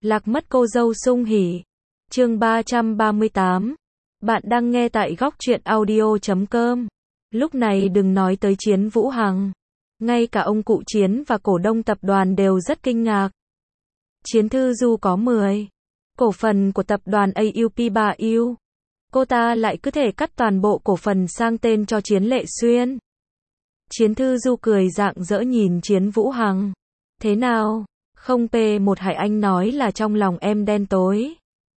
Lạc mất cô dâu sung hỉ. Chương 338. Bạn đang nghe tại góc truyện audio.com. Lúc này đừng nói tới Chiến Vũ Hằng. Ngay cả ông cụ Chiến và cổ đông tập đoàn đều rất kinh ngạc. Chiến Thư Du có 10 cổ phần của tập đoàn AUP3U. Cô ta lại cứ thể cắt toàn bộ cổ phần sang tên cho Chiến Lệ Xuyên. Chiến Thư Du cười rạng rỡ nhìn Chiến Vũ Hằng. Thế nào? Không P1 Hải Anh nói là trong lòng em đen tối.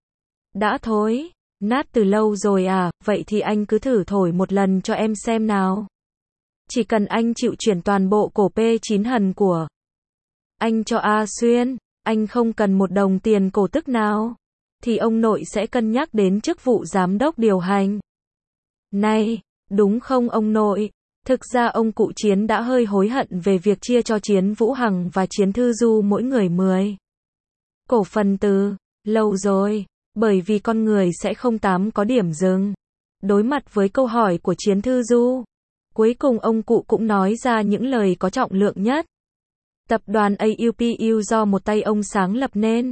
Đã thối, nát từ lâu rồi à, vậy thì anh cứ thử thổi một lần cho em xem nào. Chỉ cần anh chịu chuyển toàn bộ cổ P9 Hần của anh cho A Xuyên, anh không cần một đồng tiền cổ tức nào, thì ông nội sẽ cân nhắc đến chức vụ giám đốc điều hành. Này, đúng không ông nội? Thực ra ông cụ Chiến đã hơi hối hận về việc chia cho Chiến Vũ Hằng và Chiến Thư Du mỗi người 10 cổ phần từ lâu rồi, bởi vì con người sẽ không có điểm dừng. Đối mặt với câu hỏi của Chiến Thư Du, cuối cùng ông cụ cũng nói ra những lời có trọng lượng nhất. Tập đoàn AUPU do một tay ông sáng lập nên.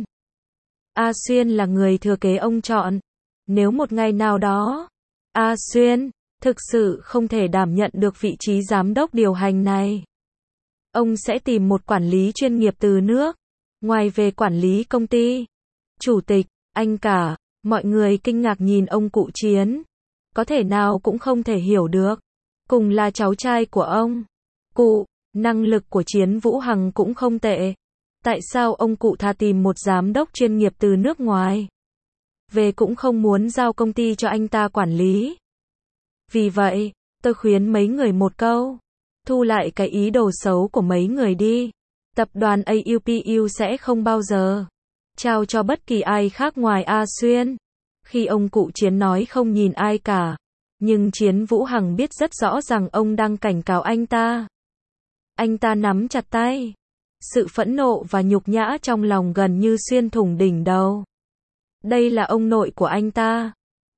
A Xuyên là người thừa kế ông chọn. Nếu một ngày nào đó, A Xuyên thực sự không thể đảm nhận được vị trí giám đốc điều hành này, ông sẽ tìm một quản lý chuyên nghiệp từ nước ngoài về quản lý công ty. Chủ tịch, anh cả, mọi người kinh ngạc nhìn ông cụ Chiến. Có thể nào cũng không thể hiểu được. Cùng là cháu trai của ông cụ, năng lực của Chiến Vũ Hằng cũng không tệ. Tại sao ông cụ thà tìm một giám đốc chuyên nghiệp từ nước ngoài về cũng không muốn giao công ty cho anh ta quản lý? Vì vậy, tôi khuyên mấy người một câu. Thu lại cái ý đồ xấu của mấy người đi. Tập đoàn AUPU sẽ không bao giờ trao cho bất kỳ ai khác ngoài A Xuyên. Khi ông cụ Chiến nói không nhìn ai cả, nhưng Chiến Vũ Hằng biết rất rõ rằng ông đang cảnh cáo anh ta. Anh ta nắm chặt tay. Sự phẫn nộ và nhục nhã trong lòng gần như xuyên thủng đỉnh đầu. Đây là ông nội của anh ta.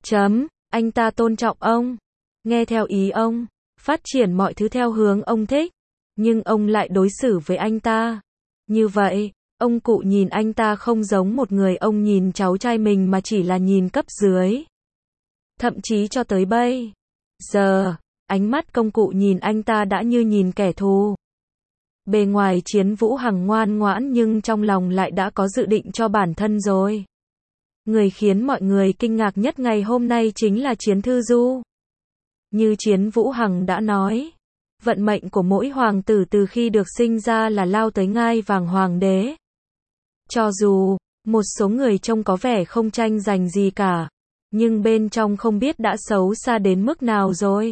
Anh ta tôn trọng ông, nghe theo ý ông, phát triển mọi thứ theo hướng ông thích. Nhưng ông lại đối xử với anh ta như vậy. Ông cụ nhìn anh ta không giống một người ông nhìn cháu trai mình mà chỉ là nhìn cấp dưới. Thậm chí cho tới bây giờ, ánh mắt ông cụ nhìn anh ta đã như nhìn kẻ thù. Bề ngoài Chiến Vũ Hằng ngoan ngoãn nhưng trong lòng lại đã có dự định cho bản thân rồi. Người khiến mọi người kinh ngạc nhất ngày hôm nay chính là Chiến Thư Du. Như Chiến Vũ Hằng đã nói, vận mệnh của mỗi hoàng tử từ khi được sinh ra là lao tới ngai vàng hoàng đế. Cho dù một số người trông có vẻ không tranh giành gì cả, nhưng bên trong không biết đã xấu xa đến mức nào rồi.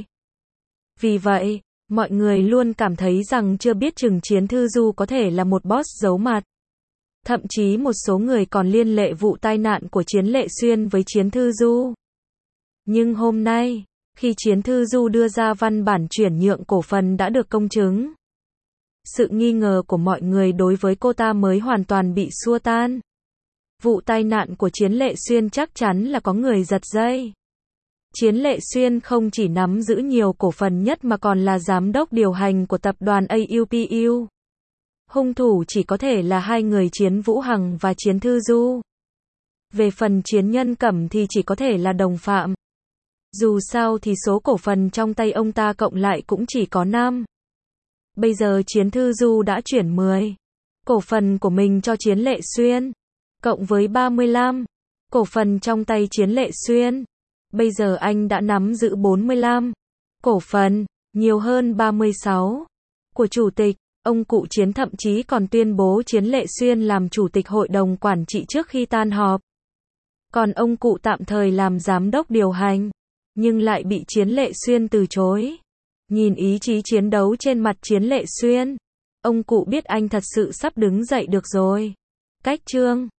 Vì vậy, mọi người luôn cảm thấy rằng chưa biết chừng Chiến Thư Du có thể là một boss giấu mặt. Thậm chí một số người còn liên lệ vụ tai nạn của Chiến Lệ Xuyên với Chiến Thư Du. Nhưng hôm nay, khi Chiến Thư Du đưa ra văn bản chuyển nhượng cổ phần đã được công chứng, sự nghi ngờ của mọi người đối với cô ta mới hoàn toàn bị xua tan. Vụ tai nạn của Chiến Lệ Xuyên chắc chắn là có người giật dây. Chiến Lệ Xuyên không chỉ nắm giữ nhiều cổ phần nhất mà còn là giám đốc điều hành của tập đoàn AUPU. Hung thủ chỉ có thể là hai người Chiến Vũ Hằng và Chiến Thư Du. Về phần Chiến Nhân Cẩm thì chỉ có thể là đồng phạm. Dù sao thì số cổ phần trong tay ông ta cộng lại cũng chỉ có 5. Bây giờ Chiến Thư Du đã chuyển 10 cổ phần của mình cho Chiến Lệ Xuyên, cộng với 35 cổ phần trong tay Chiến Lệ Xuyên. Bây giờ anh đã nắm giữ 45 cổ phần, nhiều hơn 36 của chủ tịch. Ông cụ Chiến thậm chí còn tuyên bố Chiến Lệ Xuyên làm chủ tịch hội đồng quản trị trước khi tan họp. Còn ông cụ tạm thời làm giám đốc điều hành, nhưng lại bị Chiến Lệ Xuyên từ chối. Nhìn ý chí chiến đấu trên mặt Chiến Lệ Xuyên, ông cụ biết anh thật sự sắp đứng dậy được rồi. Cách chương